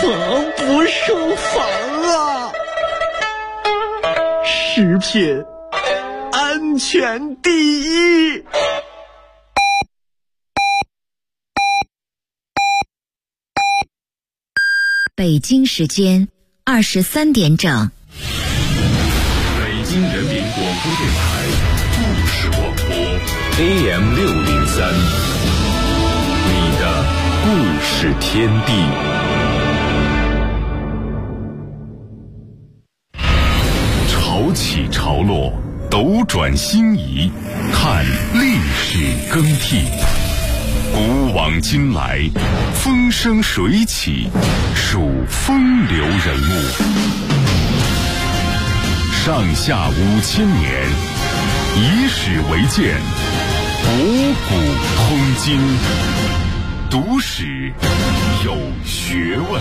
可不胜防啊！食品安全第一。 北京时间23点整。 北京人民广播电台故事广播 AM603，你的故事天地。潮起潮落，斗转星移，看历史更替。古往今来，风生水起，数风流人物。上下5000年，以史为鉴，博古通今，读史有学问。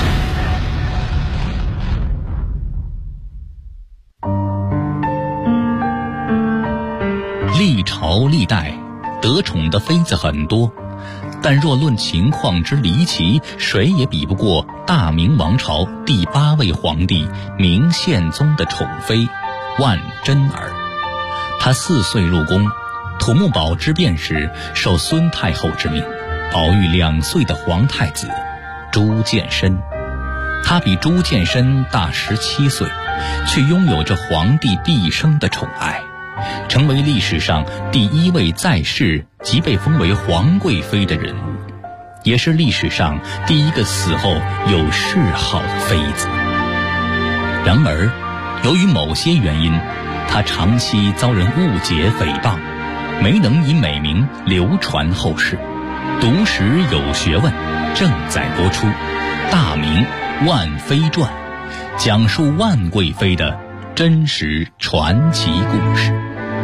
历朝历代得宠的妃子很多，但若论情况之离奇，谁也比不过大明王朝第8位皇帝明宪宗的宠妃万贞儿。她4岁入宫，土木堡之变时受孙太后之命，保育2岁的皇太子朱见深。她比朱见深大17岁，却拥有着皇帝毕生的宠爱，成为历史上第1位在世即被封为皇贵妃的人物，也是历史上第1个死后有谥号的妃子。然而，由于某些原因，她长期遭人误解诽谤，没能以美名流传后世。读史有学问正在播出《大明万妃传》，讲述万贵妃的真实传奇故事。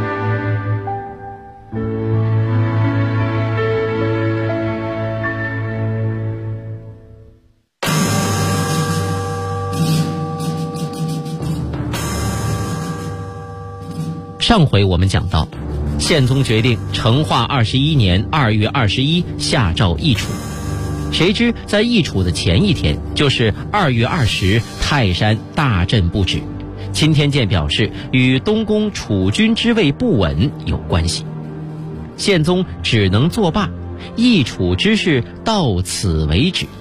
上回我们讲到，宪宗决定成化21年2月21下诏议处，谁知在议处的前一天，就是2月20，泰山大震不止。钦天监表示与东宫储君之位不稳有关系，宪宗只能作罢，议处之事到此为止。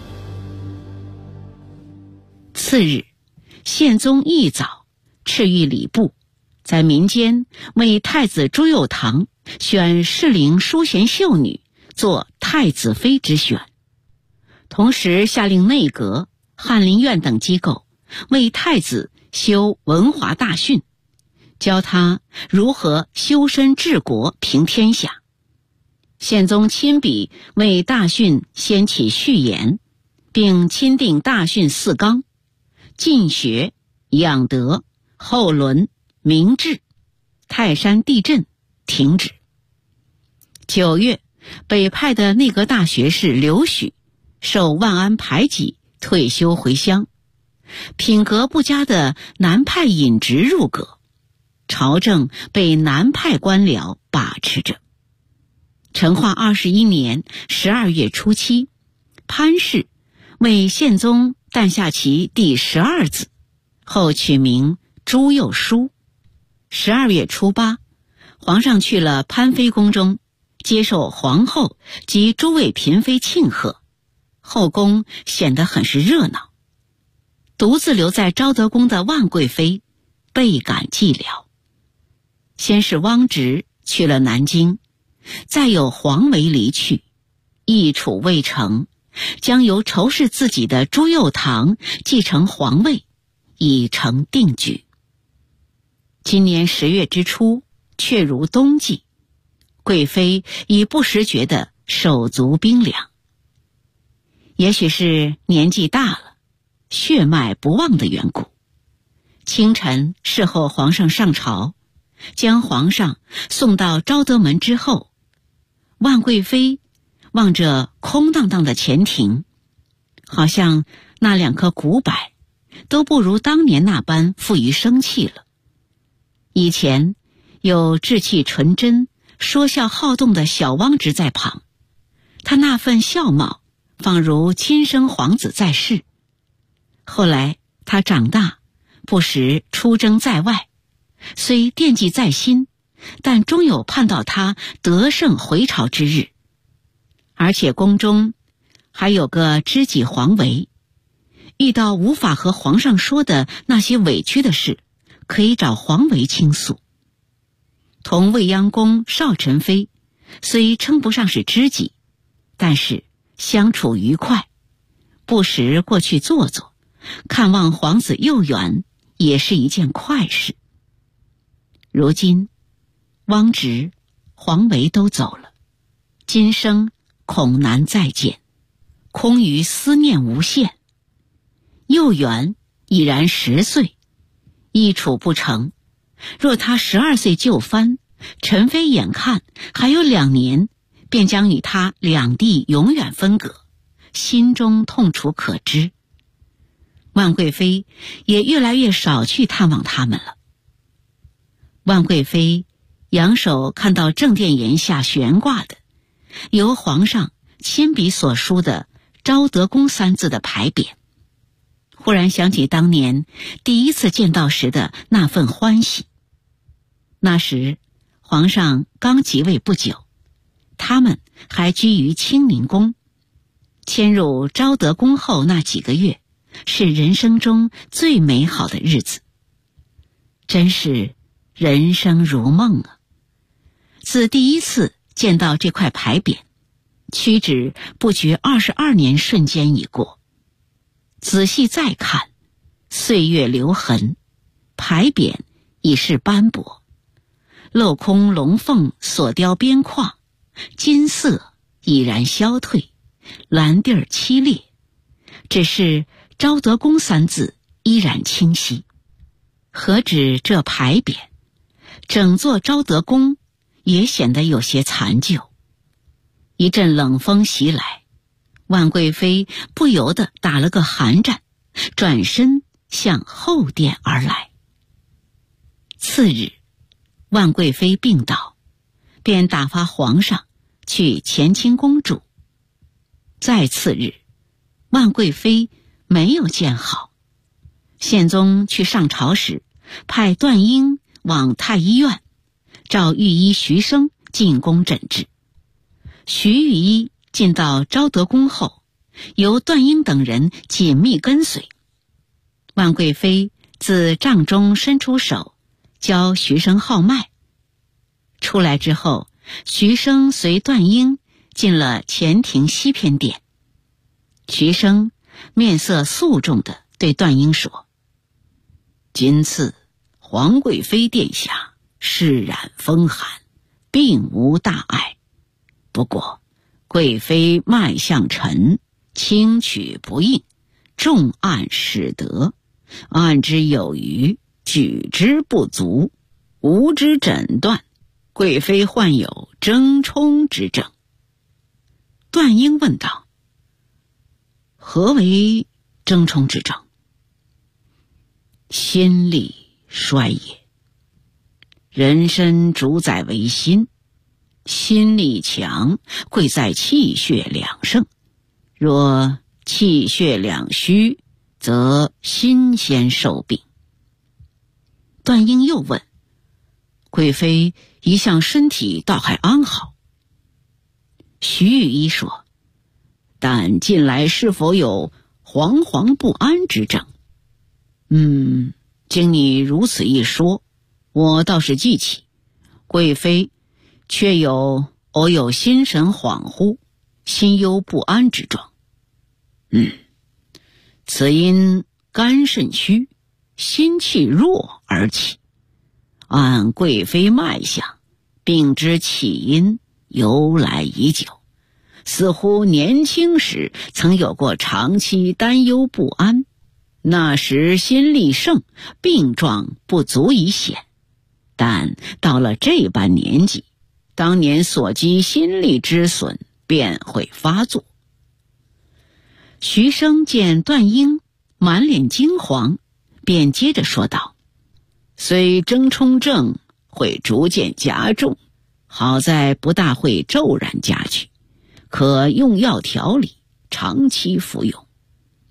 次日，宪宗一早敕谕礼部，在民间为太子朱佑樘选适龄淑贤秀女做太子妃之选，同时下令内阁、翰林院等机构为太子修文华大训，教他如何修身治国平天下。宪宗亲笔为大训掀起序言，并钦定大训4纲：进学、养德、后伦、明治。泰山地震停止。9月，北派的内阁大学士刘许受万安排挤，退休回乡。品格不佳的南派尹直入阁，朝政被南派官僚把持着。成化21年12月初7，潘氏为宪宗诞下其第12子，后取名朱佑枢。12月初8，皇上去了潘妃宫中，接受皇后及诸位嫔妃庆贺，后宫显得很是热闹。独自留在昭德宫的万贵妃倍感寂寥。先是汪直去了南京，再有黄维离去，议处未成，将由仇视自己的朱佑樘继承皇位，已成定局。今年10月之初，却如冬季，贵妃已不时觉得手足冰凉。也许是年纪大了，血脉不旺的缘故。清晨侍候皇上上朝，将皇上送到昭德门之后，万贵妃望着空荡荡的前庭，好像那2棵古柏都不如当年那般富于生气了。以前有稚气纯真、说笑好动的小汪直在旁，他那份笑貌仿如亲生皇子在世， 后来他长大，不时出征在外，虽惦记在心，但终有盼到他得胜回朝之日。而且宫中还有个知己黄维，遇到无法和皇上说的那些委屈的事，可以找黄维倾诉。同未央宫邵宸妃虽称不上是知己，但是相处愉快，不时过去坐坐，看望皇子幼远，也是一件快事。如今汪直、黄维都走了，今生恐难再见，空余思念无限。幼远已然10岁，一处不成，若他12岁就藩，宸妃眼看还有2年，便将与他两地永远分隔，心中痛楚可知。万贵妃也越来越少去探望他们了。万贵妃仰首看到正殿檐下悬挂的由皇上亲笔所书的昭德宫3字的牌匾，忽然想起当年第一次见到时的那份欢喜。那时皇上刚即位不久，他们还居于清宁宫。迁入昭德宫后那几个月，是人生中最美好的日子，真是人生如梦啊！自第一次见到这块牌匾，屈指不觉22年瞬间已过。仔细再看，岁月留痕，牌匾已是斑驳，镂空龙凤所雕边框，金色已然消退，蓝地儿凄冽，只是昭德宫3字依然清晰。何止这牌匾，整座昭德宫也显得有些残旧。一阵冷风袭来，万贵妃不由得打了个寒战，转身向后殿而来。次日，万贵妃病倒，便打发皇上去乾清宫住。再次日，万贵妃没有见好。宪宗去上朝时，派段英往太医院，召御医徐生进宫诊治。徐御医进到昭德宫后，由段英等人紧密跟随。万贵妃自帐中伸出手，教徐生号脉。出来之后，徐生随段英进了前庭西偏殿。徐生面色肃重地对段英说：“今次皇贵妃殿下释然风寒，并无大碍。不过贵妃脉象沉，轻取不应，重按使得，按之有余，举之不足，无之诊断，贵妃患有争冲之症。”段英问道：“何为争冲之症？”“心力衰也。人身主宰为心，心力强，贵在气血两盛。若气血两虚，则心先受病。”段英又问：“贵妃一向身体倒还安好？”徐御医说：“但近来是否有惶惶不安之症？”“经你如此一说，我倒是记起，贵妃却偶有心神恍惚、心忧不安之状。此因肝肾虚，心气弱而起。按贵妃脉象，病之起因由来已久，似乎年轻时曾有过长期担忧不安，那时心力盛，病状不足以显，但到了这般年纪，当年所积心力之损便会发作。”徐生见段英满脸惊惶，便接着说道：“虽争冲症会逐渐加重，好在不大会骤然加剧，可用药调理，长期服用。”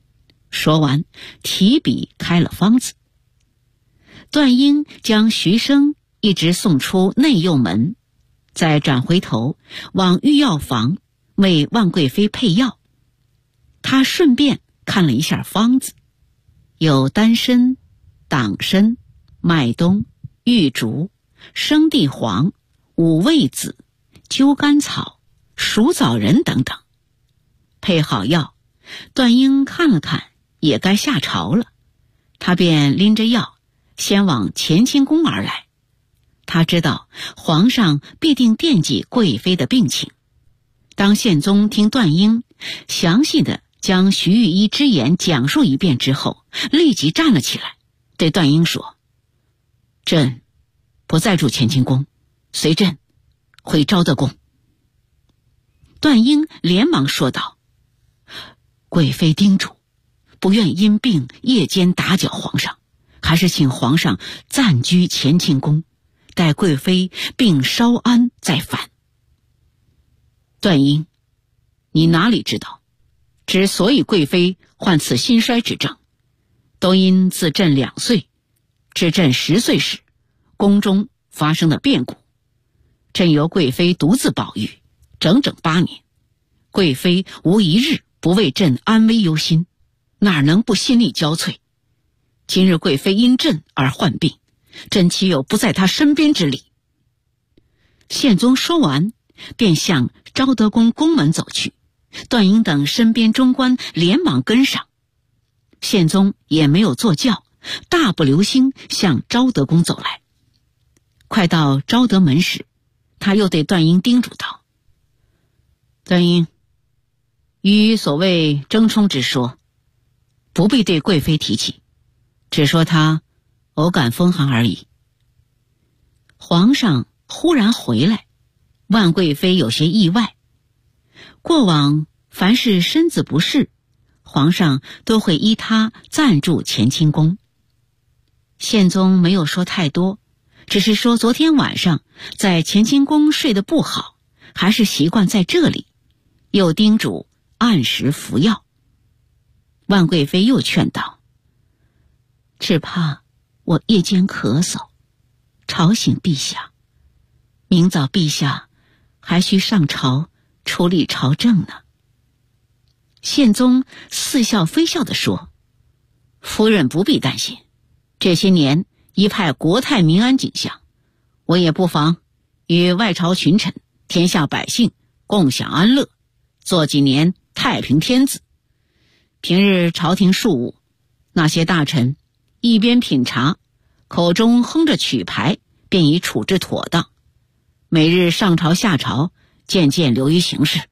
说完，提笔开了方子。段英将徐生一直送出内右门，再转回头往御药房为万贵妃配药。他顺便看了一下方子，有丹参、党参、麦冬、玉竹、生地黄、五味子、灸甘草、鼠枣仁等等。配好药，段英看了看，也该下朝了。他便拎着药先往乾清宫而来。他知道皇上必定惦记贵妃的病情。当宪宗听段英详细的将徐御医之言讲述一遍之后，立即站了起来，对段英说：“朕不再住乾清宫，随朕回昭德宫。”段英连忙说道：“贵妃叮嘱，不愿因病夜间打搅皇上，还是请皇上暂居乾清宫，待贵妃病稍安再返。”段英，你哪里知道，之所以贵妃患此心衰之症，都因自朕2岁至朕10岁时，宫中发生的变故。朕由贵妃独自保育整整8年，贵妃无一日不为朕安危忧心，哪能不心力交瘁？今日贵妃因朕而患病，朕岂有不在她身边之理？宪宗说完，便向昭德宫宫门走去。段英等身边中官连忙跟上，宪宗也没有坐轿，大步流星向昭德宫走来。快到昭德门时，他又对段英叮嘱道：“段英，于所谓争冲之说，不必对贵妃提起，只说她偶感风寒而已。皇上忽然回来，万贵妃有些意外。过往凡是身子不适，皇上都会依他暂住乾清宫。宪宗没有说太多，只是说昨天晚上在乾清宫睡得不好，还是习惯在这里，又叮嘱按时服药。万贵妃又劝道：“只怕我夜间咳嗽，吵醒陛下，明早陛下还需上朝处理朝政呢。”宪宗似笑非笑地说：“夫人不必担心，这些年一派国泰民安景象，我也不妨与外朝群臣、天下百姓共享安乐，做几年太平天子。平日朝廷庶务，那些大臣一边品茶，口中哼着曲牌，便已处置妥当，每日上朝下朝，渐渐流于形式。”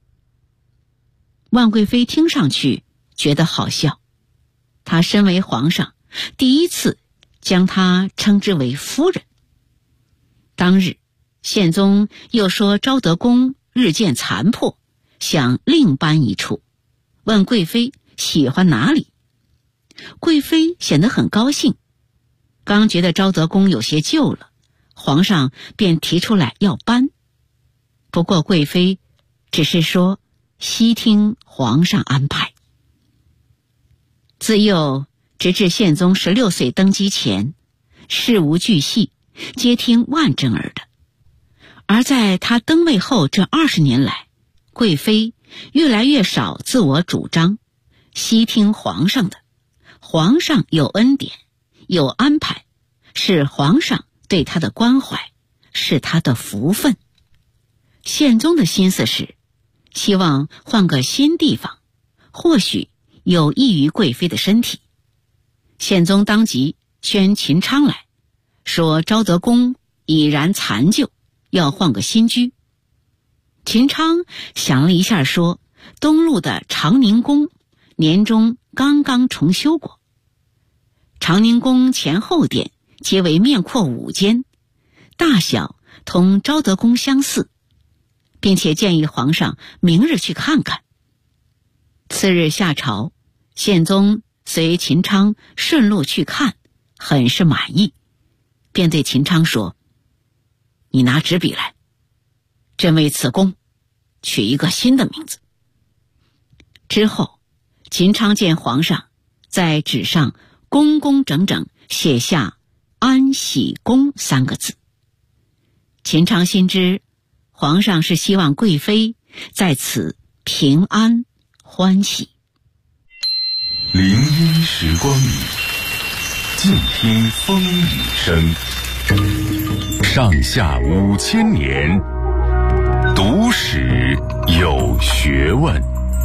万贵妃听上去觉得好笑，她身为皇上，第一次将她称之为夫人。当日宪宗又说昭德宫日渐残破，想另搬一处，问贵妃喜欢哪里。贵妃显得很高兴，刚觉得昭德宫有些旧了，皇上便提出来要搬。不过贵妃只是说悉听皇上安排。自幼直至宪宗16岁登基前，事无巨细，皆听万贞儿的。而在他登位后这20年来，贵妃越来越少自我主张，悉听皇上的。皇上有恩典，有安排，是皇上对他的关怀，是他的福分。宪宗的心思是希望换个新地方，或许有益于贵妃的身体。宪宗当即宣秦昌来，说昭德宫已然残旧，要换个新居。秦昌想了一下，说东路的长宁宫年中刚刚重修过，长宁宫前后殿皆为面阔5间，大小同昭德宫相似，并且建议皇上明日去看看。次日下朝，宪宗随秦昌顺路去看，很是满意，便对秦昌说：“你拿纸笔来，朕为此宫取一个新的名字。”之后秦昌见皇上，在纸上工工整整写下安喜宫3个字。秦昌心知皇上是希望贵妃在此平安欢喜。 林荫时光里，静听风雨声。上下5000年，读史有学问。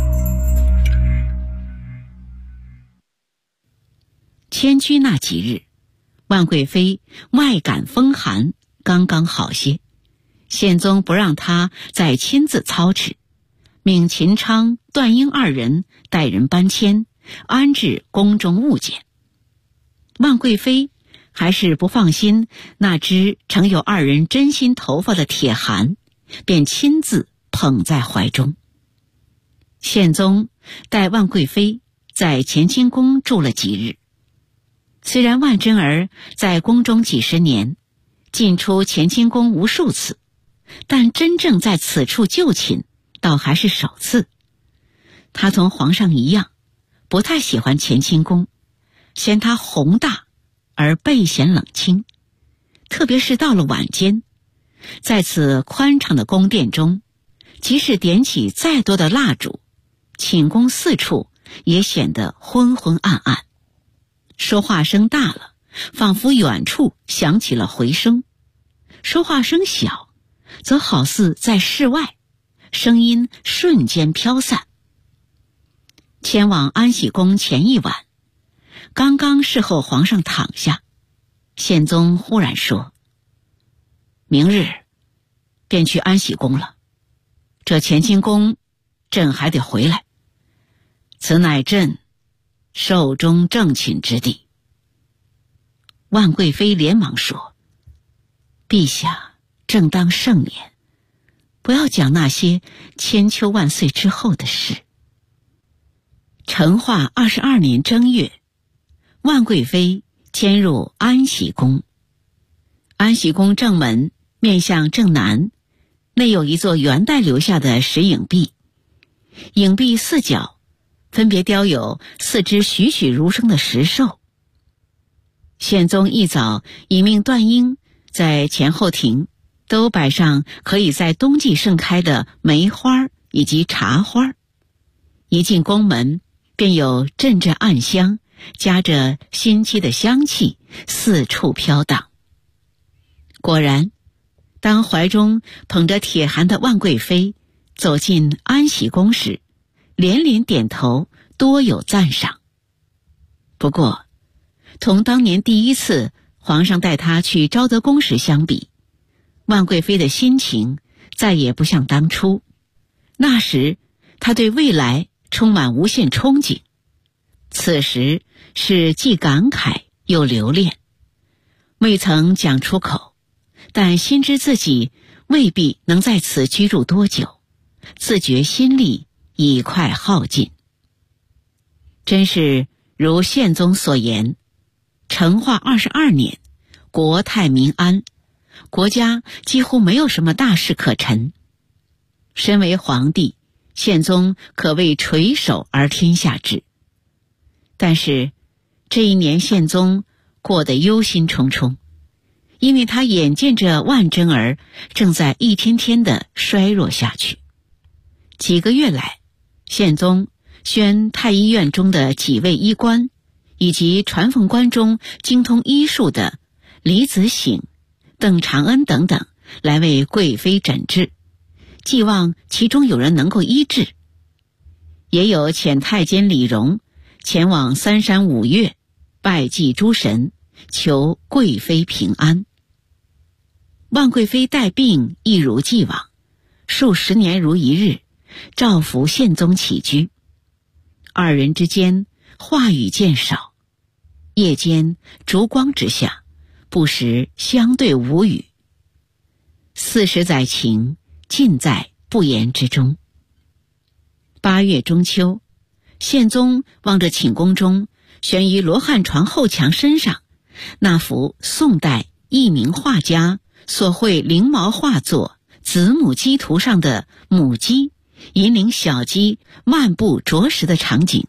迁居那几日，万贵妃外感风寒，刚刚好些。宪宗不让她再亲自操持，命秦昌、段英2人带人搬迁，安置宫中物件。万贵妃还是不放心那只盛有2人真心头发的铁函，便亲自捧在怀中。宪宗带万贵妃在乾清宫住了几日。虽然万贞儿在宫中几十年，进出乾清宫无数次，但真正在此处就寝倒还是首次。她同皇上一样，不太喜欢乾清宫，嫌它宏大而倍显冷清。特别是到了晚间，在此宽敞的宫殿中，即使点起再多的蜡烛，寝宫四处也显得昏昏暗暗。说话声大了，仿佛远处响起了回声；说话声小，则好似在室外，声音瞬间飘散。迁往安喜宫前一晚，刚刚侍候皇上躺下，宪宗忽然说：“明日便去安喜宫了，这乾清宫朕还得回来，此乃朕寿终正寝之地。”万贵妃连忙说：“陛下正当盛年，不要讲那些千秋万岁之后的事。”成化22年正月，万贵妃迁入安喜宫。安喜宫正门面向正南，内有一座元代留下的石影壁，影壁4角分别雕有4只栩栩如生的石兽。宪宗一早已命段英在前后庭都摆上可以在冬季盛开的梅花以及茶花。一进宫门，便有阵阵暗香夹着新漆的香气四处飘荡。果然，当怀中捧着铁函的万贵妃走进安喜宫时，连连点头，多有赞赏。不过同当年第一次皇上带她去昭德宫时相比，万贵妃的心情再也不像当初。那时她对未来充满无限憧憬，此时是既感慨又留恋，未曾讲出口，但心知自己未必能在此居住多久，自觉心力已快耗尽。真是如宪宗所言，成化22年，国泰民安，国家几乎没有什么大事可陈。身为皇帝，宪宗可谓垂手而天下治。但是这一年宪宗过得忧心忡忡，因为他眼见着万贞儿正在一天天的衰弱下去。几个月来，宪宗宣太医院中的几位医官以及传奉官中精通医术的李子省、邓长恩等等来为贵妃诊治，寄望其中有人能够医治。也有遣太监李荣前往3山5岳拜祭诸神，求贵妃平安。万贵妃带病一如既往，数十年如一日，照拂宪宗起居。2人之间话语渐少，夜间烛光之下，不时相对无语。40载情，尽在不言之中。8月中秋，宪宗望着寝宫中悬于罗汉床后墙身上那幅宋代佚名画家所绘翎毛画作《子母鸡图》上的母鸡引领小鸡漫步啄食的场景，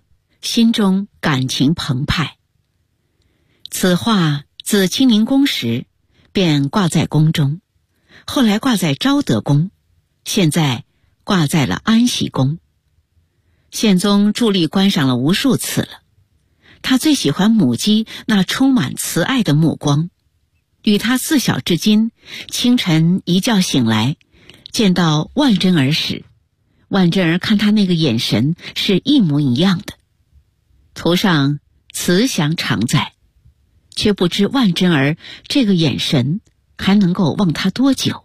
心中感情澎湃。此画自清宁宫时便挂在宫中，后来挂在昭德宫，现在挂在了安喜宫。宪宗伫立观赏了无数次了，他最喜欢母鸡那充满慈爱的目光，与他自小至今，清晨一觉醒来，见到万贞儿时，万贞儿看他那个眼神是一模一样的。图上慈祥常在，却不知万贞儿这个眼神还能够望他多久。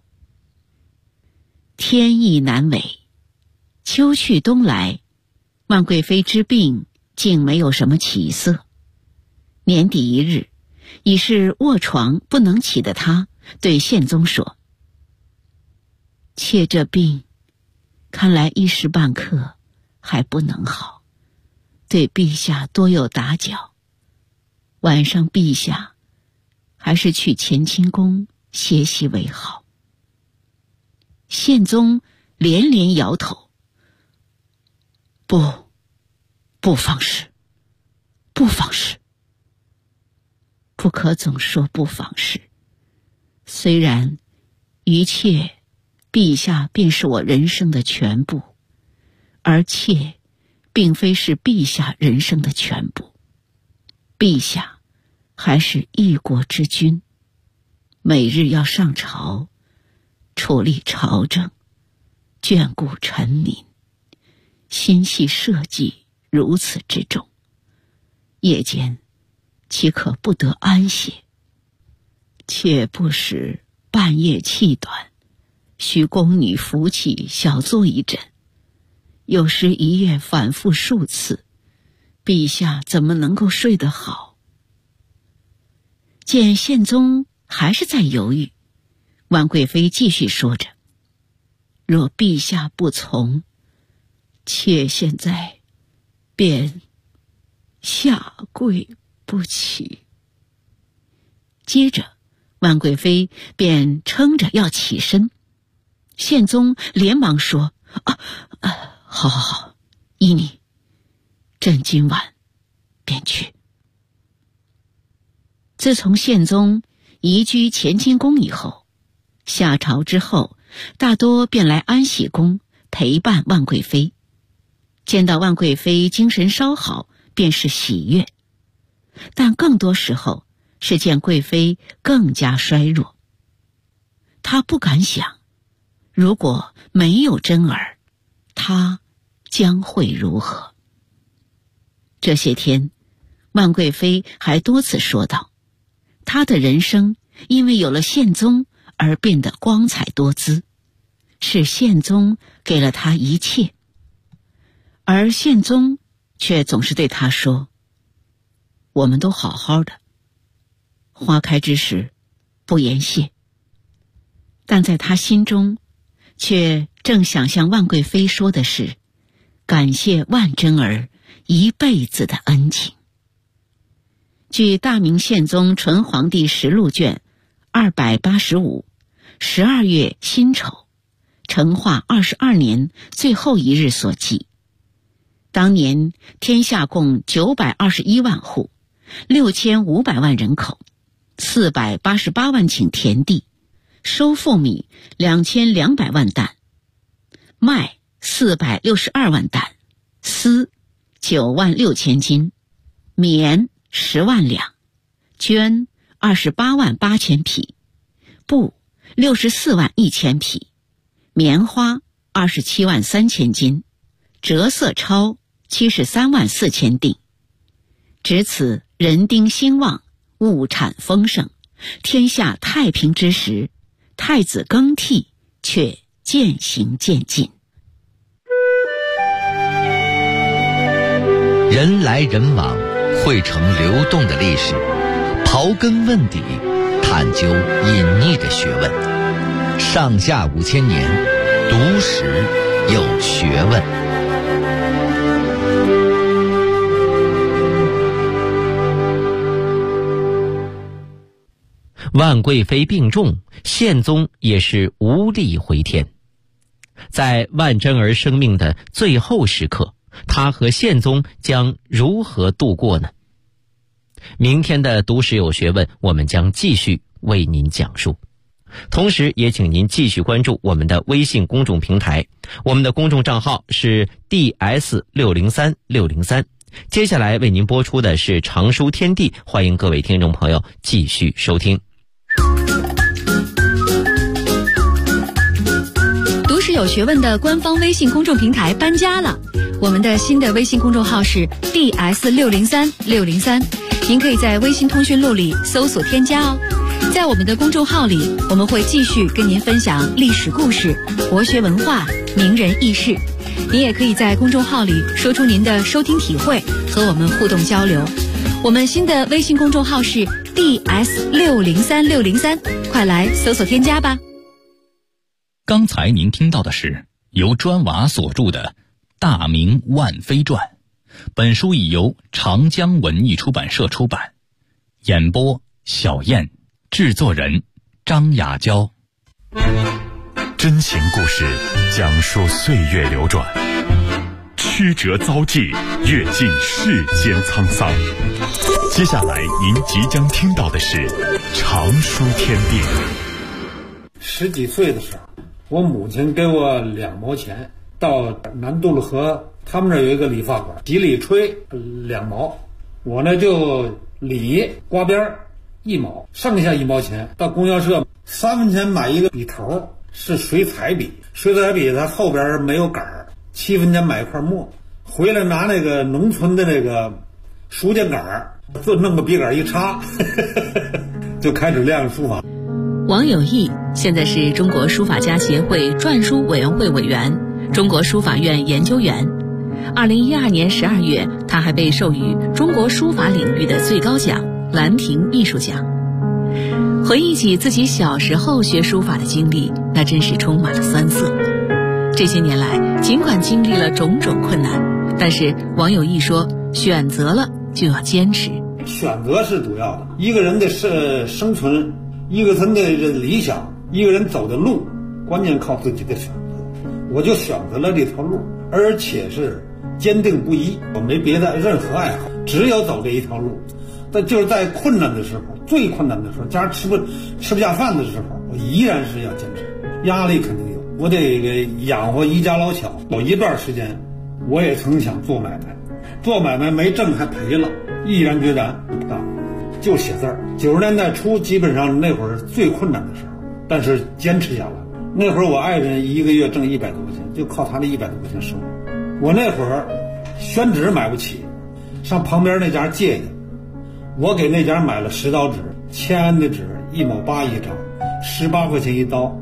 天意难违，秋去冬来，万贵妃之病竟没有什么起色。年底一日，已是卧床不能起的他对宪宗说：“妾这病，看来一时半刻还不能好，对陛下多有打搅。晚上陛下还是去乾清宫歇息为好。”宪宗连连摇头：“不妨事，不妨事。不可总说不妨事。虽然于妾，陛下便是我人生的全部，而妾并非是陛下人生的全部。陛下还是一国之君，每日要上朝，处理朝政，眷顾臣民，心系社稷如此之重，夜间岂可不得安歇？妾不时半夜气短，需宫女扶起小坐一枕，有时一夜反复数次，陛下怎么能够睡得好？”见宪宗还是在犹豫，万贵妃继续说着：“若陛下不从，妾现在便下跪不起。”接着万贵妃便撑着要起身，宪宗连忙说：“好，依你，朕今晚便去。”自从宪宗移居乾清宫以后，下朝之后大多便来安喜宫陪伴万贵妃，见到万贵妃精神稍好便是喜悦，但更多时候是见贵妃更加衰弱。他不敢想，如果没有贞儿，他将会如何？这些天，万贵妃还多次说道，她的人生因为有了宪宗而变得光彩多姿，是宪宗给了她一切。而宪宗却总是对她说：“我们都好好的，花开之时不言谢。”但在他心中却正想向万贵妃说的是，感谢万贞儿一辈子的恩情。据大明宪宗纯皇帝实录卷285 12月辛丑，成化22年最后一日所记，当年天下共921万户，6500万人口，488万顷田地，收复米2200万担，麦462万担，丝9万6千斤，棉10万两，绢28万8千匹，布64万1千匹，棉花27万3千斤，折色钞73万4千锭。值此人丁兴旺，物产丰盛，天下太平之时，太子更替却渐行渐近。 人来人往，汇成流动的历史，刨根问底，探究隐匿的学问。上下5000年，读史有学问。 万贵妃病重，宪宗也是无力回天。在万贞儿生命的最后时刻， 他和宪宗将如何度过呢？明天的读史有学问，我们将继续为您讲述。同时也请您继续关注我们的微信公众平台，我们的公众账号是 DS603603。接下来为您播出的是常书天地，欢迎各位听众朋友继续收听。 读史有学问的官方微信公众平台搬家了，我们的新的微信公众号是 DS603603，您可以在微信通讯录里搜索添加哦。在我们的公众号里，我们会继续跟您分享历史故事、国学文化、名人轶事。您也可以在公众号里说出您的收听体会，和我们互动交流。我们新的微信公众号是 DS603603，快来搜索添加吧。 刚才您听到的是由砖瓦所著的《大明万妃传》，本书已由长江文艺出版社出版。演播小燕，制作人张雅娇。 真情故事讲述岁月流转，曲折遭际，阅尽世间沧桑。接下来您即将听到的是常书天地。 10几岁的时候，我母亲给我2毛钱，到南渡了河，他们那有一个理发馆，洗理吹2毛，我呢就理刮边1毛，剩下1毛钱到供销社3分钱买一个笔头，是水彩笔，水彩笔它后边没有杆儿，7分钱买一块墨，回来拿那个农村的那个书架杆儿，就弄个笔杆一插就开始练书法。 王有义现在是中国书法家协会篆书委员会委员、中国书法院研究员。2012年12月，他还被授予中国书法领域的最高奖兰亭艺术奖。回忆起自己小时候学书法的经历，那真是充满了酸涩。这些年来，尽管经历了种种困难，但是王有义说，选择了就要坚持。 选择是主要的，一个人的生存，一个人的理想，一个人走的路，关键靠自己的选择。我就选择了这条路，而且是坚定不移，我没别的任何爱好，只有走这一条路。但就是在困难的时候，最困难的时候，家吃不下饭的时候，我依然是要坚持。压力肯定有，我得养活一家老小。有一段时间，我也曾想做买卖，做买卖没挣还赔了，毅然决然不干，就写字儿。90年代初，基本上那会儿最困难的时候，但是坚持下来。那会儿我爱人一个月挣100多块钱，就靠他那100多块钱生活。我那会儿宣纸买不起，上旁边那家借去。我给那家买了10刀纸，签安的纸1毛8一张，18块钱一刀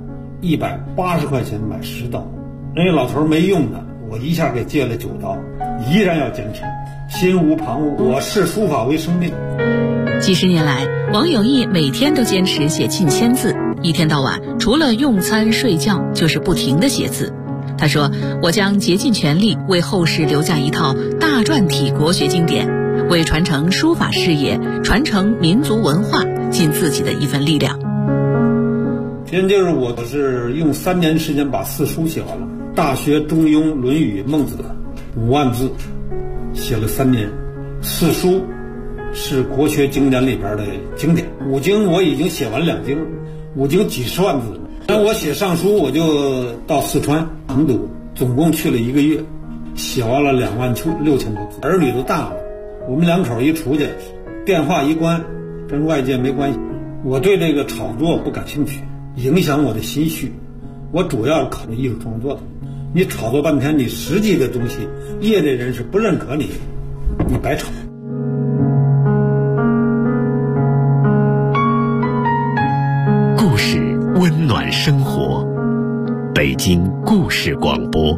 ，180块钱买10刀。人家老头没用的，我一下给借了9刀，依然要坚持，心无旁骛，我视书法为生命。 几十年来，王有义每天都坚持写近1000字，一天到晚除了用餐睡觉就是不停地写字。他说，我将竭尽全力为后世留下一套大篆体国学经典，为传承书法事业、传承民族文化尽自己的一份力量。 现在就是我是用3年时间把4书写完了，《大学》《中庸》《论语》《孟子》5万字，写了3年。4书是国学经典里边的经典，5经我已经写完2经，5经几十万字。但我写上书，我就到四川成都，总共去了1个月，写完了26000多字。儿女都大了，我们2口一出去，电话一关，跟外界没关系。我对这个炒作不感兴趣，影响我的心绪。我主要考虑艺术创作的。你炒作半天，你实际的东西，业内人士不认可你，你白炒。 故事温暖生活，北京故事广播。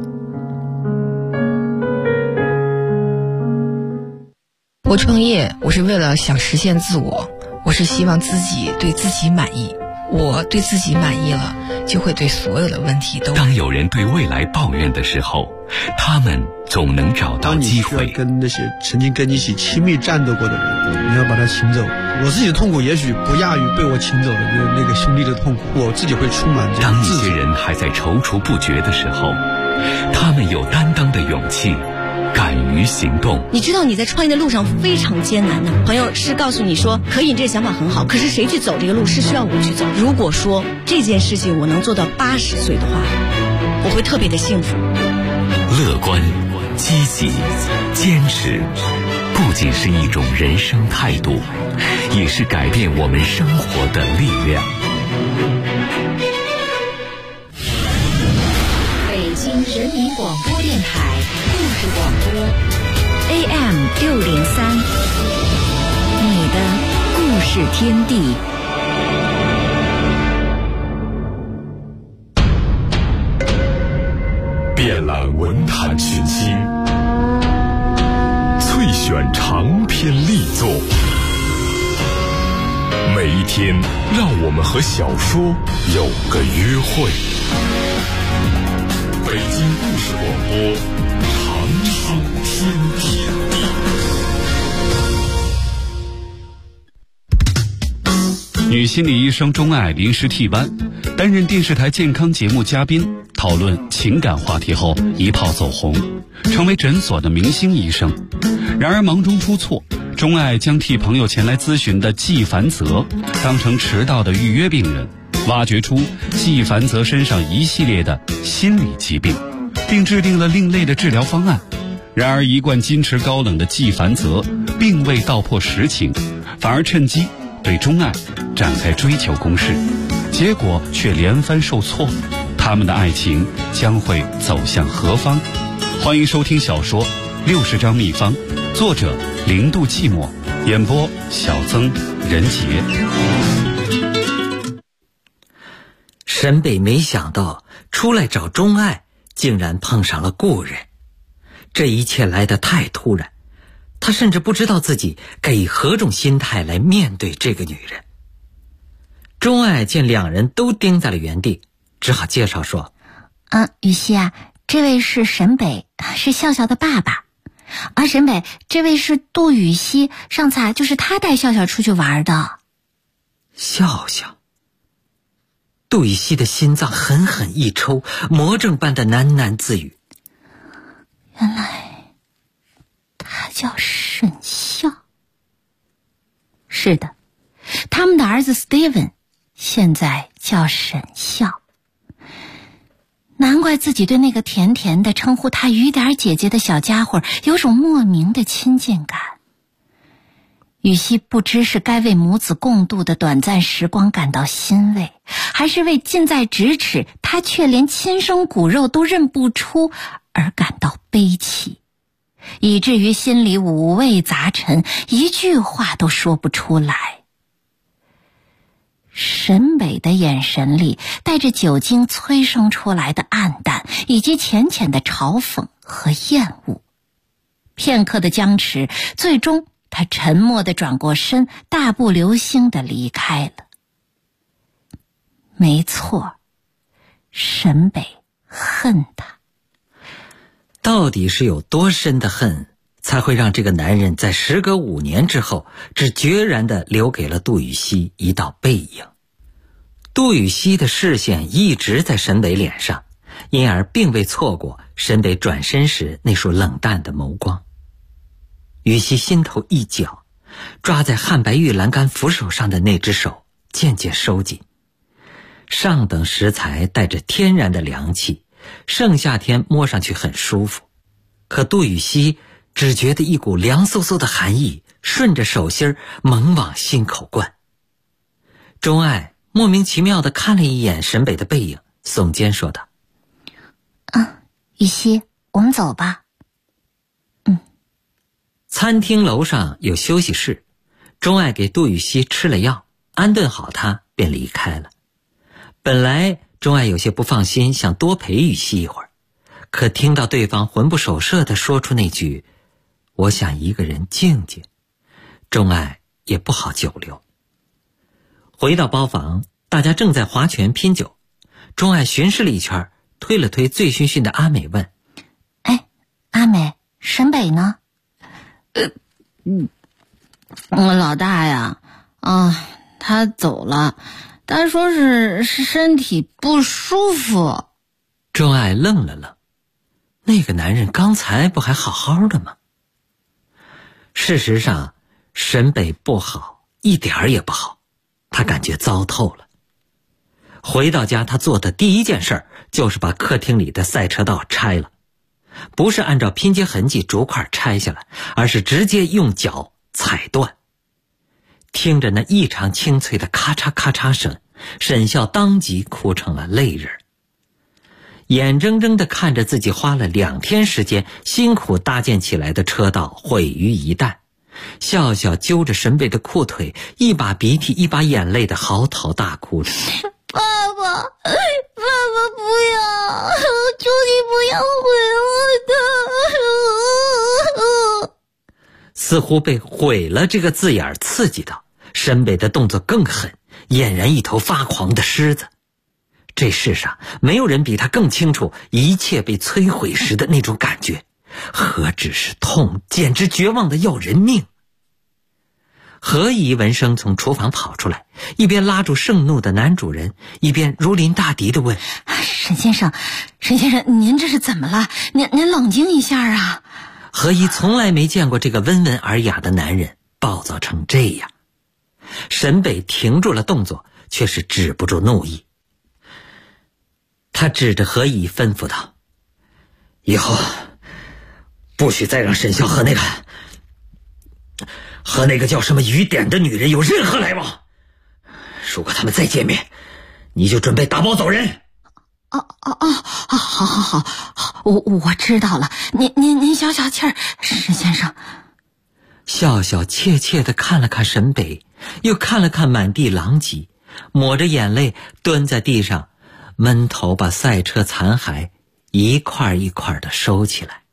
我创业，我是为了想实现自我，我是希望自己对自己满意。我对自己满意了，就会对所有的问题都。 当有人对未来抱怨的时候，他们总能找到机会。 当你需要跟那些曾经跟你一起亲密战斗过的人，你要把他请走。我自己的痛苦也许不亚于被我请走的那个兄弟的痛苦，我自己会充满这样自责。 当一些人还在踌躇不决的时候，他们有担当的勇气，敢敢于行动。 你知道你在创业的路上非常艰难的，朋友是告诉你说可以，你这个想法很好，可是谁去走这个路是需要我去走。如果说这件事情我能做到80岁的话，我会特别的幸福。 乐观、积极、坚持，不仅是一种人生态度，也是改变我们生活的力量。 北京人民广播电台故事广播 AM603，你的故事天地。 遍览文坛群星，萃选长篇力作，每一天让我们和小说有个约会。北京故事广播，长寿天地。 女心理医生钟爱临时替班，担任电视台健康节目嘉宾，讨论情感话题后一炮走红，成为诊所的明星医生。然而忙中出错，钟爱将替朋友前来咨询的纪凡泽当成迟到的预约病人，挖掘出纪凡泽身上一系列的心理疾病，并制定了另类的治疗方案。然而一贯矜持高冷的纪凡泽并未道破实情，反而趁机对钟爱展开追求攻势，结果却连番受挫。他们的爱情将会走向何方？欢迎收听小说《60张秘方》，作者0度寂寞，演播小曾、任杰。 沈北没想到出来找钟爱，竟然碰上了故人。这一切来得太突然，他甚至不知道自己该以何种心态来面对这个女人。钟爱见两人都盯在了原地，只好介绍说： 雨熙啊，这位是沈北，是笑笑的爸爸。沈北，这位是杜雨熙，上次就是他带笑笑出去玩的。 笑笑。杜雨熙的心脏狠狠一抽，魔怔般的喃喃自语： 原来他叫沈笑。是的，他们的儿子 Steven 现在叫沈笑。难怪自己对那个甜甜的称呼他雨点姐姐的小家伙有种莫名的亲近感。雨熙不知是该为母子共度的短暂时光感到欣慰，还是为近在咫尺他却连亲生骨肉都认不出而感到悲戚，以至于心里五味杂陈，一句话都说不出来。沈北的眼神里带着酒精催生出来的暗淡，以及浅浅的嘲讽和厌恶。片刻的僵持，最终他沉默地转过身，大步流星地离开了。没错，沈北恨他。 到底是有多深的恨，才会让这个男人在时隔5年之后，只决然地留给了杜雨熙一道背影。杜雨熙的视线一直在沈北脸上，因而并未错过沈北转身时那束冷淡的眸光。雨熙心头一绞，抓在汉白玉栏杆扶手上的那只手渐渐收紧。上等食材带着天然的凉气，盛夏天摸上去很舒服，可杜雨熙只觉得一股凉飕飕的寒意顺着手心猛往心口灌。钟爱莫名其妙地看了一眼沈北的背影，耸肩说道： 雨熙，我们走吧。 餐厅楼上有休息室，钟爱给杜雨熙吃了药，安顿好他便离开了。本来钟爱有些不放心，想多陪雨熙一会儿，可听到对方魂不守舍地说出那句我想一个人静静，钟爱也不好久留。回到包房，大家正在划拳拼酒，钟爱巡视了一圈，推了推醉醺醺的阿美问： 阿美，沈北呢？ 老大呀，他走了，他说是身体不舒服。 钟爱愣了愣， 那个男人刚才不还好好的吗？事实上，沈北不好，一点儿也不好，他感觉糟透了。回到家，他做的第一件事就是把客厅里的赛车道拆了，不是按照拼接痕迹逐块拆下来，而是直接用脚踩断。听着那异常清脆的咔嚓咔嚓声，沈笑当即哭成了泪人，眼睁睁地看着自己花了2天时间辛苦搭建起来的车道毁于一旦。笑笑揪着沈北的裤腿，一把鼻涕一把眼泪的嚎啕大哭着。 爸爸，不要，求你不要毁我的。 似乎被毁了这个字眼刺激到，沈北的动作更狠，俨然一头发狂的狮子。这世上没有人比他更清楚一切被摧毁时的那种感觉，何止是痛，简直绝望的要人命。何以闻声从厨房跑出来，一边拉住盛怒的男主人，一边如临大敌地问： 沈先生，您这是怎么了？您冷静一下啊！ 何以从来没见过这个温文尔雅的男人暴躁成这样。沈北停住了动作，却是止不住怒意。他指着何以吩咐道：以后不许再让沈笑和那个叫什么雨点的女人有任何来往。如果他们再见面，你就准备打包走人。 好，我知道了。您消消气儿，沈先生。 笑笑怯怯地看了看沈北，又看了看满地狼藉，抹着眼泪蹲在地上，闷头把赛车残骸一块一块地收起来。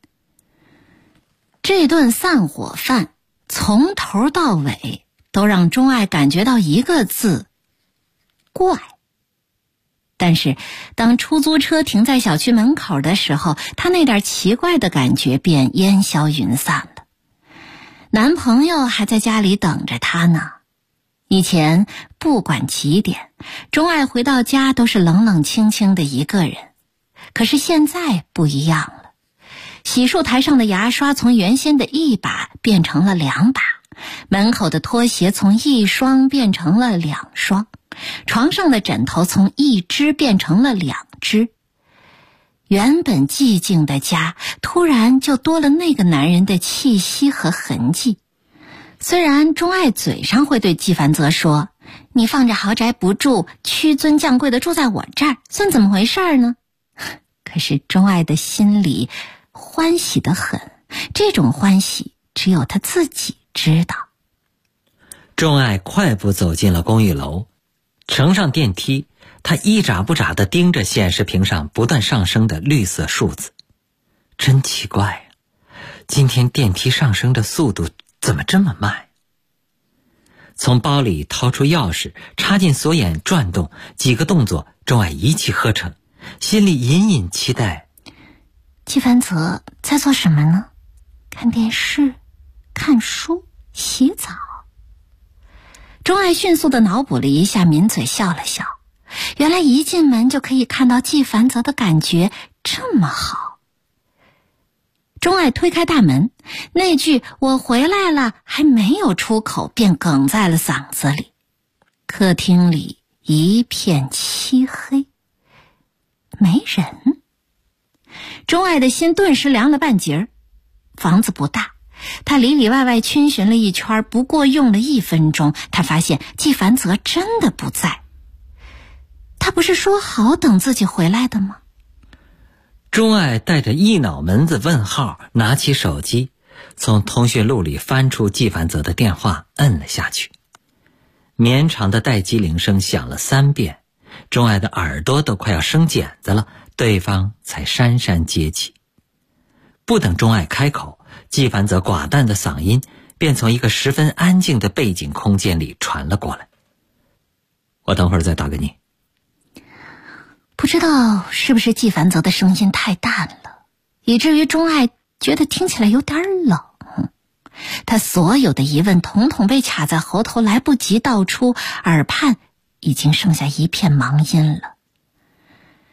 这顿散伙饭从头到尾都让钟爱感觉到一个字：怪。但是当出租车停在小区门口的时候，他那点奇怪的感觉便烟消云散了。男朋友还在家里等着他呢。以前不管几点，钟爱回到家都是冷冷清清的一个人，可是现在不一样了。洗漱台上的牙刷从原先的1把变成了2把，门口的拖鞋从1双变成了2双，床上的枕头从1只变成了2只。原本寂静的家突然就多了那个男人的气息和痕迹。虽然钟爱嘴上会对纪梵泽说：你放着豪宅不住，屈尊降贵的住在我这儿，算怎么回事呢？可是钟爱的心里欢喜得很，这种欢喜只有他自己知道。 钟爱快步走进了公寓楼，乘上电梯，他一眨不眨地盯着显示屏上不断上升的绿色数字。真奇怪啊，今天电梯上升的速度怎么这么慢？从包里掏出钥匙，插进锁眼转动，几个动作钟爱一气呵成，心里隐隐期待。 纪梵泽在做什么呢？看电视、看书、洗澡。钟爱迅速地脑补了一下，抿嘴笑了笑。原来一进门就可以看到纪梵泽的感觉这么好。钟爱推开大门，那句我回来了还没有出口，便哽在了嗓子里。客厅里一片漆黑，没人。钟爱的心顿时凉了半截儿。房子不大，他里里外外逡巡了一圈，不过用了1分钟，他发现纪梵泽真的不在。他不是说好等自己回来的吗？ 钟爱带着一脑门子问号，拿起手机，从通讯录里翻出纪梵泽的电话，摁了下去。绵长的待机铃声响了3遍，钟爱的耳朵都快要生茧子了，对方才姗姗接起。不等钟爱开口，纪梵泽寡淡的嗓音便从一个十分安静的背景空间里传了过来。我等会儿再打给你。 不知道是不是纪梵泽的声音太淡了，以至于钟爱觉得听起来有点冷。他所有的疑问统统被卡在喉头，来不及道出，耳畔已经剩下一片忙音了。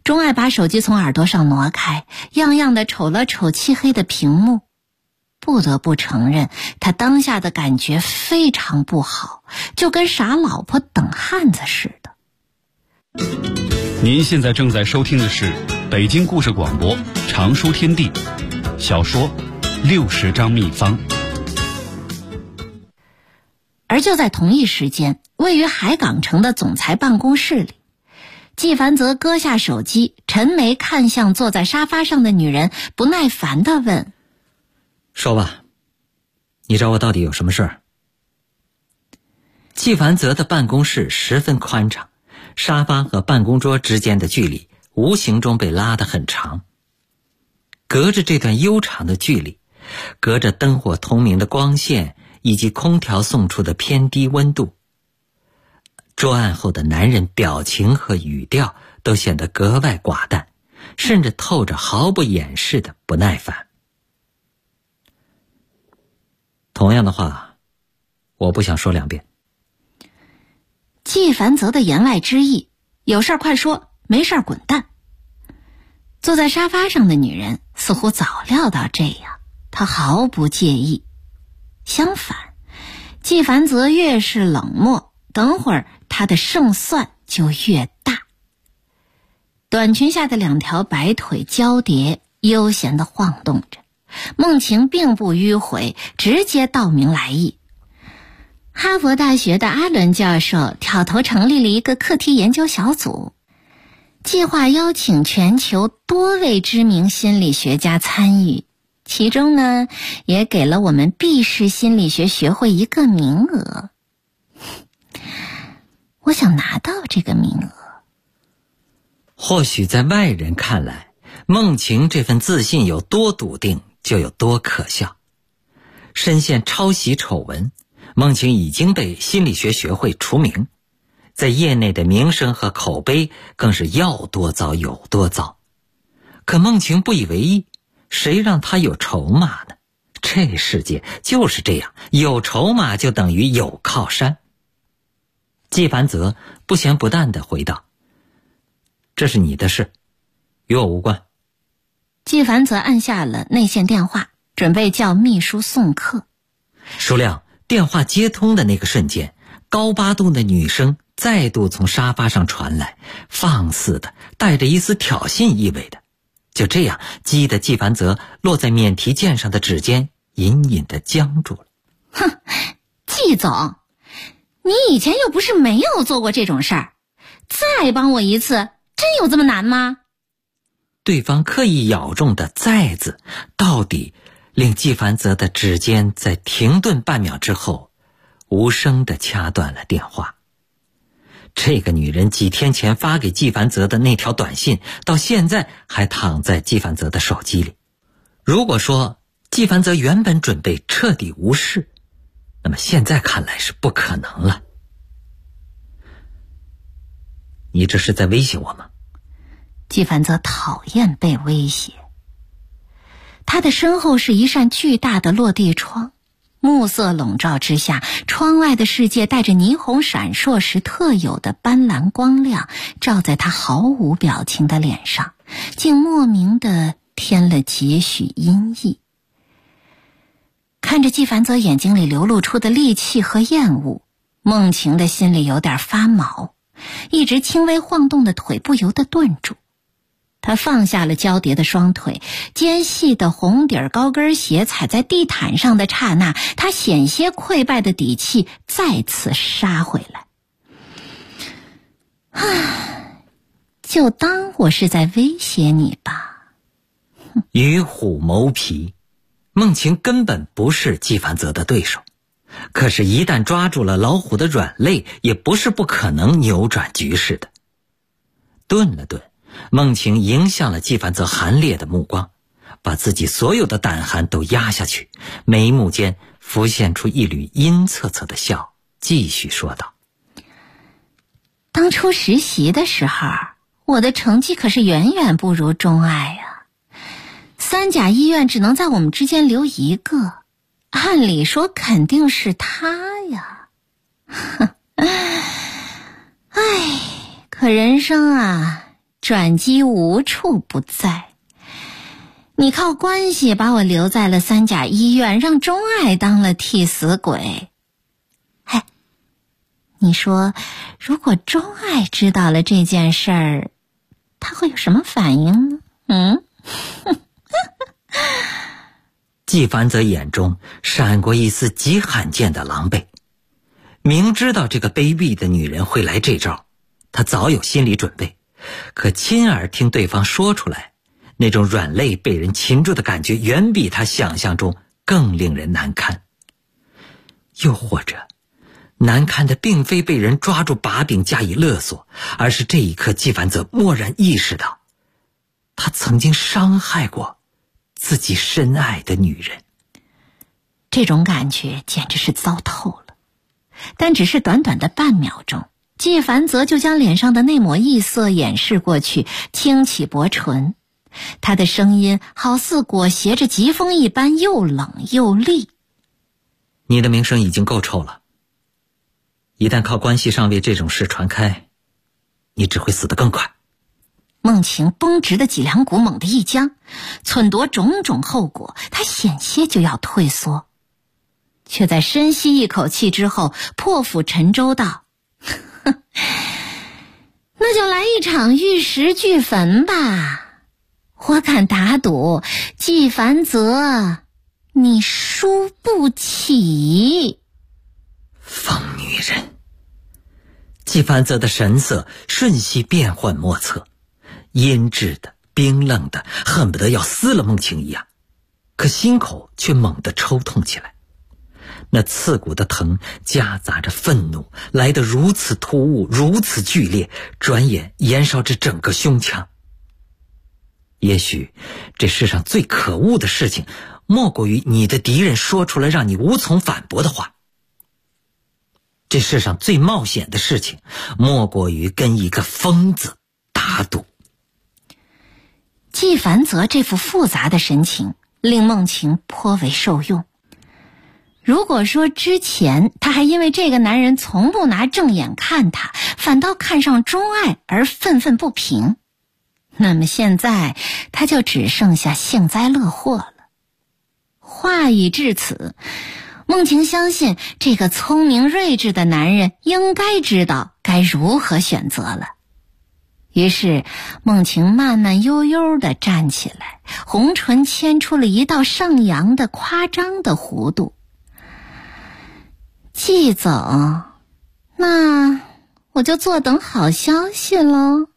钟爱把手机从耳朵上挪开，样样的瞅了瞅漆黑的屏幕。不得不承认，他当下的感觉非常不好，就跟傻老婆等汉子似的。 您现在正在收听的是北京故事广播长书天地小说60张秘方。 而就在同一时间，位于海港城的总裁办公室里，季凡泽搁下手机，沉眉看向坐在沙发上的女人，不耐烦地问： 说吧，你找我到底有什么事儿？季凡泽的办公室十分宽敞，沙发和办公桌之间的距离无形中被拉得很长。隔着这段悠长的距离，隔着灯火通明的光线以及空调送出的偏低温度，桌案后的男人表情和语调都显得格外寡淡，甚至透着毫不掩饰的不耐烦。同样的话，我不想说2遍。 季凡泽的言外之意，有事儿快说，没事儿滚蛋。坐在沙发上的女人似乎早料到这样，她毫不介意。相反，季凡泽越是冷漠，等会儿他的胜算就越大。短裙下的2条白腿交叠，悠闲地晃动着。梦晴并不迂回，直接道明来意。哈佛大学的阿伦教授挑头成立了一个课题研究小组，计划邀请全球多位知名心理学家参与，其中呢，也给了我们毕氏心理学学会一个名额。我想拿到这个名额。 或许在外人看来，梦晴这份自信有多笃定，就有多可笑。深陷抄袭丑闻，梦晴已经被心理学学会除名，在业内的名声和口碑更是要多糟有多糟。可梦晴不以为意，谁让他有筹码呢？这世界就是这样，有筹码就等于有靠山。季凡泽不咸不淡地回道：这是你的事，与我无关。 季凡泽按下了内线电话，准备叫秘书送客。 孰料电话接通的那个瞬间，高八度的女声再度从沙发上传来，放肆的带着一丝挑衅意味的。就这样，激得季凡泽落在免提键上的指尖隐隐地僵住了。 哼，季总，你以前又不是没有做过这种事儿，再帮我一次，真有这么难吗？ 对方刻意咬中的再字，到底令季凡泽的指尖在停顿半秒之后，无声地掐断了电话。这个女人几天前发给季凡泽的那条短信，到现在还躺在季凡泽的手机里。如果说季凡泽原本准备彻底无视，那么现在看来是不可能了。你这是在威胁我吗？ 季凡泽讨厌被威胁。他的身后是一扇巨大的落地窗，暮色笼罩之下，窗外的世界带着霓虹闪烁时特有的斑斓光亮，照在他毫无表情的脸上，竟莫名地添了几许阴翳。看着季凡泽眼睛里流露出的戾气和厌恶，梦晴的心里有点发毛，一直轻微晃动的腿不由得顿住。他放下了交叠的双腿，尖细的红底高跟鞋踩在地毯上的刹那，他险些溃败的底气再次杀回来。就当我是在威胁你吧。 与虎谋皮，梦晴根本不是季凡泽的对手，可是一旦抓住了老虎的软肋，也不是不可能扭转局势的。顿了顿，梦晴迎向了季凡泽寒冽的目光，把自己所有的胆寒都压下去，眉目间浮现出一缕阴恻恻的笑，继续说道： 当初实习的时候，我的成绩可是远远不如钟爱呀。3甲医院只能在我们之间留一个，按理说肯定是他呀。可人生啊， 转机无处不在。你靠关系把我留在了三甲医院，让钟爱当了替死鬼。你说如果钟爱知道了这件事儿，他会有什么反应呢？ 季凡泽眼中闪过一丝极罕见的狼狈，明知道这个卑鄙的女人会来这招，他早有心理准备，可亲耳听对方说出来，那种软肋被人擒住的感觉远比他想象中更令人难堪。又或者难堪的并非被人抓住把柄加以勒索，而是这一刻季凡泽蓦然意识到，他曾经伤害过自己深爱的女人。 这种感觉简直是糟透了。但只是短短的半秒钟，季凡泽就将脸上的那抹异色掩饰过去，轻启薄唇。他的声音好似裹挟着疾风一般，又冷又厉。 你的名声已经够臭了，一旦靠关系上为这种事传开，你只会死得更快。 梦晴绷直的脊梁骨猛地一僵，忖度种种后果，他险些就要退缩，却在深吸一口气之后破釜沉舟道：那就来一场玉石俱焚吧。我敢打赌，季凡泽，你输不起。 疯女人！季凡泽的神色瞬息变幻莫测，阴鸷的、冰冷的，恨不得要撕了梦晴一样，可心口却猛地抽痛起来。那刺骨的疼夹杂着愤怒，来得如此突兀，如此剧烈，转眼燃烧着整个胸腔。也许这世上最可恶的事情，莫过于你的敌人说出了让你无从反驳的话。这世上最冒险的事情，莫过于跟一个疯子打赌。 季凡泽这副复杂的神情令梦晴颇为受用。如果说之前他还因为这个男人从不拿正眼看他，反倒看上钟爱而愤愤不平，那么现在他就只剩下幸灾乐祸了。话已至此，梦晴相信这个聪明睿智的男人应该知道该如何选择了。于是梦晴慢慢悠悠地站起来，红唇牵出了一道上扬的夸张的弧度。季总，那我就坐等好消息喽。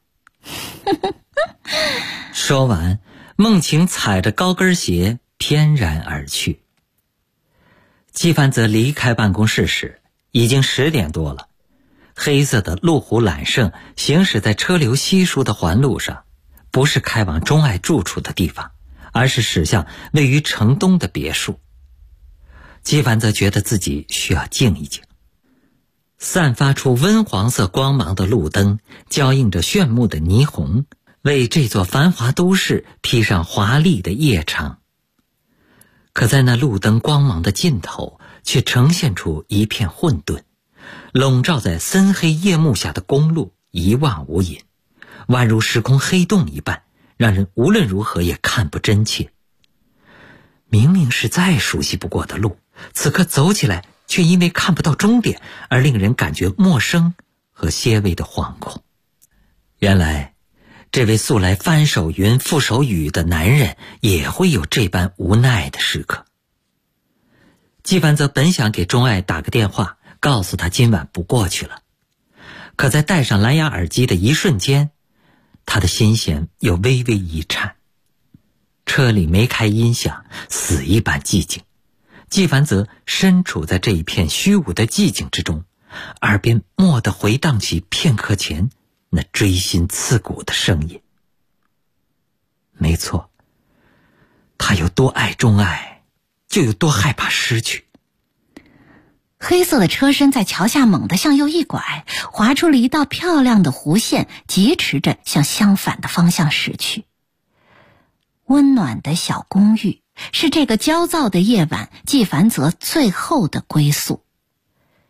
说完，梦晴踩着高跟鞋翩然而去。季凡泽离开办公室时已经10点多了，黑色的路虎揽胜行驶在车流稀疏的环路上，不是开往钟爱住处的地方，而是驶向位于城东的别墅。季凡泽觉得自己需要静一静。散发出温黄色光芒的路灯交映着炫目的霓虹，为这座繁华都市披上华丽的夜场。可在那路灯光芒的尽头，却呈现出一片混沌，笼罩在森黑夜幕下的公路一望无垠，宛如时空黑洞一般，让人无论如何也看不真切。明明是再熟悉不过的路，此刻走起来却因为看不到终点而令人感觉陌生和些微的惶恐。原来这位素来翻手云覆手雨的男人也会有这般无奈的时刻。季凡泽本想给钟爱打个电话，告诉他今晚不过去了，可在戴上蓝牙耳机的一瞬间，他的心弦又微微一颤。车里没开音响，死一般寂静。季凡泽身处在这一片虚无的寂静之中，耳边蓦地回荡起片刻前那锥心刺骨的声音。没错，他有多爱钟爱，就有多害怕失去。 黑色的车身在桥下猛地向右一拐，划出了一道漂亮的弧线，疾驰着向相反的方向驶去。温暖的小公寓是这个焦躁的夜晚季凡泽最后的归宿。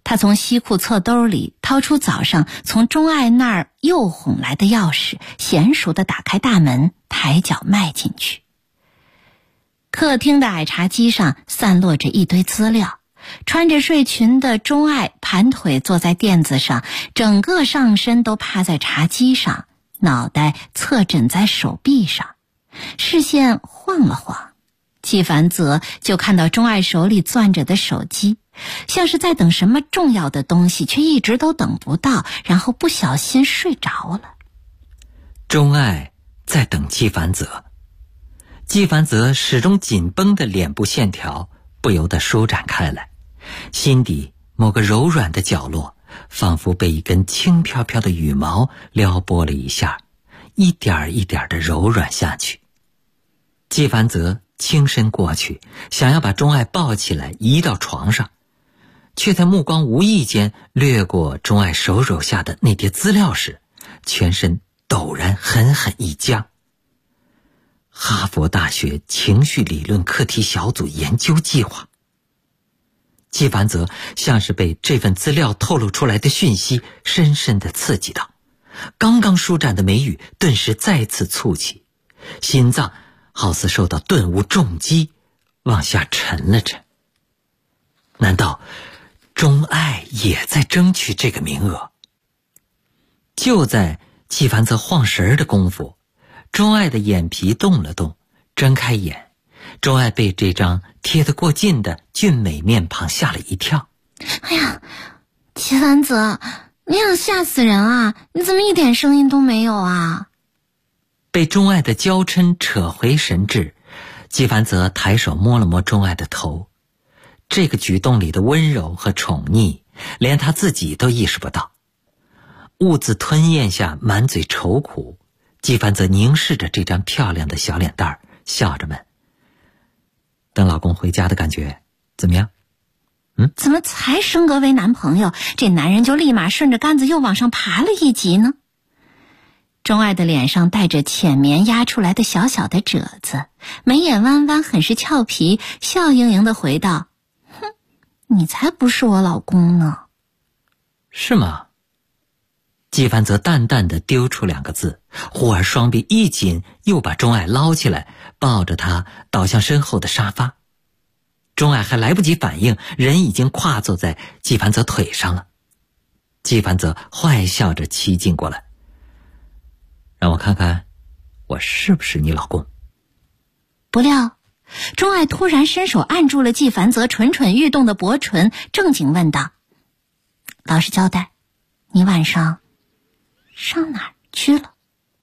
他从西裤侧兜里掏出早上从钟爱那儿又哄来的钥匙，娴熟地打开大门，抬脚迈进去。客厅的矮茶几上散落着一堆资料，穿着睡裙的钟爱盘腿坐在垫子上，整个上身都趴在茶几上，脑袋侧枕在手臂上，视线晃了晃，季凡泽就看到钟爱手里攥着的手机，像是在等什么重要的东西，却一直都等不到，然后不小心睡着了。 钟爱在等季凡泽，季凡泽始终紧绷的脸部线条不由得舒展开来，心底某个柔软的角落仿佛被一根轻飘飘的羽毛撩拨了一下，一点一点的柔软下去。季凡泽轻身过去，想要把钟爱抱起来移到床上，却在目光无意间掠过钟爱手肘下的那叠资料时，全身陡然狠狠一僵。哈佛大学情绪理论课题小组研究计划。季凡泽像是被这份资料透露出来的讯息深深地刺激到，刚刚舒展的眉宇顿时再次蹙起，心脏好似受到顿悟重击，往下沉了沉。难道钟爱也在争取这个名额？就在季凡泽晃神的功夫，钟爱的眼皮动了动，睁开眼，钟爱被这张贴得过近的俊美面庞吓了一跳。 哎呀，季凡泽，你想吓死人啊！你怎么一点声音都没有啊？ 被钟爱的娇嗔扯回神智，季凡泽抬手摸了摸钟爱的头，这个举动里的温柔和宠溺，连他自己都意识不到。兀自吞咽下满嘴愁苦，季凡泽凝视着这张漂亮的小脸蛋儿，笑着问：等老公回家的感觉怎么样？ 怎么才升格为男朋友，这男人就立马顺着杆子又往上爬了一级呢？钟爱的脸上带着浅棉压出来的小小的褶子，眉眼弯弯，很是俏皮，笑盈盈地回道：哼，你才不是我老公呢。 是吗？季凡泽淡淡地丢出两个字，忽而双臂一紧，又把钟爱捞起来，抱着他倒向身后的沙发。钟爱还来不及反应，人已经跨坐在季凡泽腿上了。季凡泽坏笑着骑近过来：让我看看我是不是你老公。 不料钟爱突然伸手按住了季凡泽蠢蠢欲动的薄唇，正经问道：老实交代，你晚上上哪儿去了？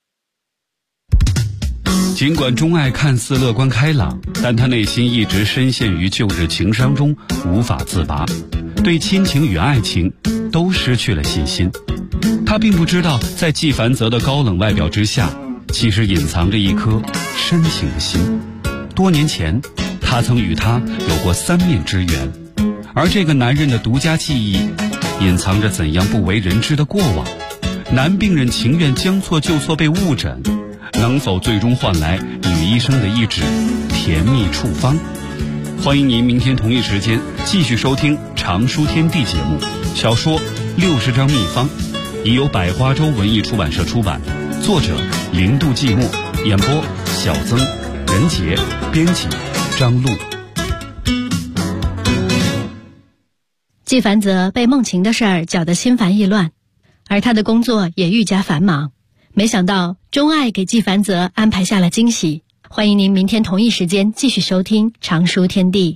尽管钟爱看似乐观开朗，但他内心一直深陷于旧日情伤中无法自拔，对亲情与爱情都失去了信心。他并不知道，在季凡泽的高冷外表之下，其实隐藏着一颗深情的心。多年前，他曾与他有过三面之缘，而这个男人的独家记忆，隐藏着怎样不为人知的过往。男病人情愿将错就错被误诊，能否最终换来女医生的一纸甜蜜处方？欢迎您明天同一时间继续收听《常书天地》节目，小说60张秘方，已由百花洲文艺出版社出版，作者零度寂寞，演播小曾、任杰，编辑张璐。 季凡泽被梦晴的事儿搅得心烦意乱，而他的工作也愈加繁忙。没想到钟爱给季凡泽安排下了惊喜。欢迎您明天同一时间继续收听《常书天地》。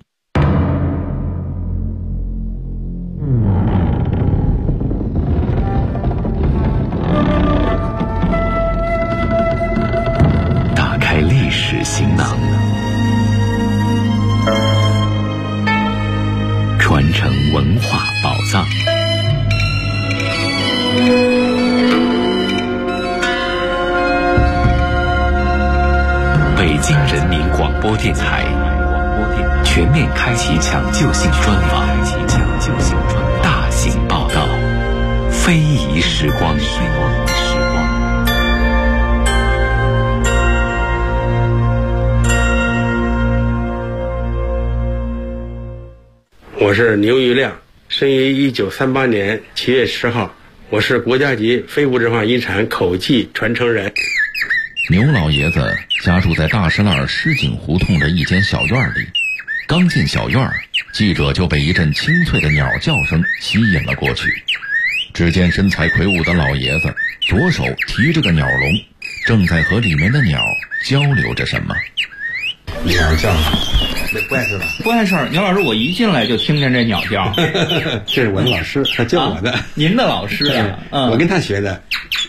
打开历史行囊，传承文化宝藏。北京人民广播电台全面开启抢救性专访，大型报道，非遗时光。 我是牛玉亮， 生于1938年7月10号，我是国家级非物质文化遗产口技传承人。 牛老爷子家住在大石栏狮井胡同的一间小院里，刚进小院，记者就被一阵清脆的鸟叫声吸引了过去。只见身材魁梧的老爷子左手提着个鸟笼，正在和里面的鸟交流着什么。 鸟叫，这不碍事吧？ 不碍事。牛老师，我一进来就听见这鸟叫。 这是我的老师，他教我的。 您的老师啊？ 我跟他学的。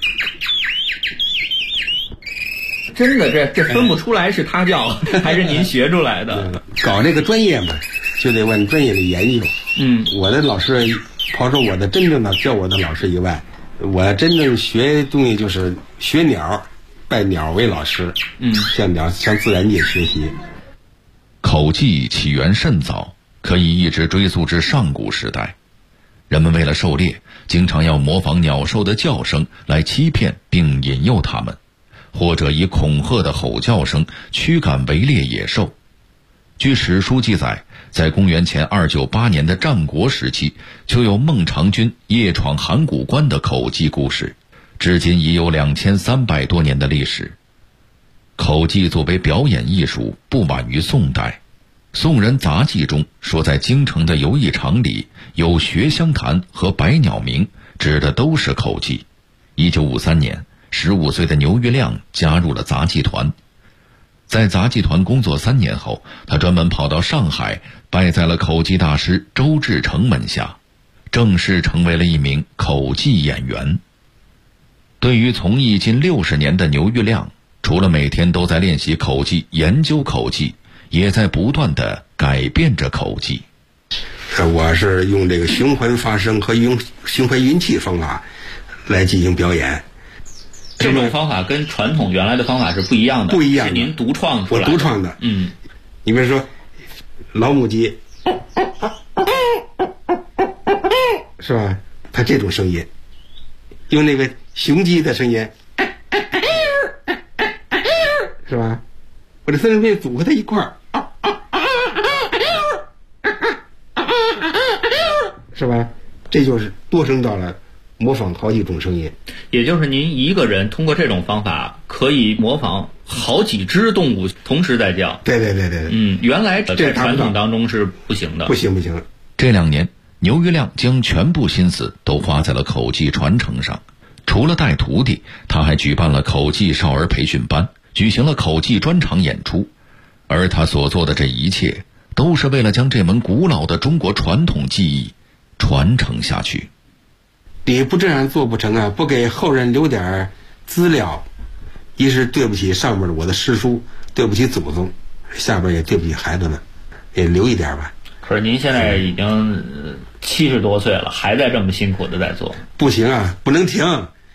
真的，这分不出来是他教还是您学出来的。 搞这个专业嘛，就得往专业里研究。我的老师，抛出我的真正的教我的老师以外，我真正学东西就是学鸟，拜鸟为老师。向自然界学习。 口技起源甚早，可以一直追溯至上古时代。人们为了狩猎，经常要模仿鸟兽的叫声来欺骗并引诱它们，或者以恐吓的吼叫声驱赶围猎野兽。据史书记载，在公元前298年的战国时期，就有孟尝君夜闯函谷关的口技故事，至今已有2300多年的历史。口技作为表演艺术，不晚于宋代。宋人杂记中说，在京城的游艺场里有学香坛和百鸟鸣，指的都是口技。1953年，15岁的牛玉亮加入了杂技团。在杂技团工作3年后，他专门跑到上海，拜在了口技大师周志成门下，正式成为了一名口技演员。对于从艺近60年的牛玉亮，除了每天都在练习口技、研究口技，也在不断地改变着口技。 我是用这个循环发声和用循环运气方法来进行表演。 这种方法跟传统原来的方法是不一样的， 不一样的， 是您独创出来的。 我独创的。你比如说老母鸡，是吧？它这种声音，用那个雄鸡的声音，是吧？我这三声变组合在一块儿，是吧？这就是多声道了，模仿好几种声音。 也就是您一个人通过这种方法可以模仿好几只动物同时在叫。 对。 原来在传统当中是不行的。 不行。 这2年，牛玉亮将全部心思都花在了口技传承上。除了带徒弟，他还举办了口技少儿培训班，举行了口技专场演出。而他所做的这一切，都是为了将这门古老的中国传统技艺传承下去。 你不这样做不成啊！不给后人留点资料，一是对不起上面我的师叔，对不起祖宗，下边也对不起孩子们，也留一点吧。 可是您现在已经70多岁了，还在这么辛苦的在做。 不行啊，不能停。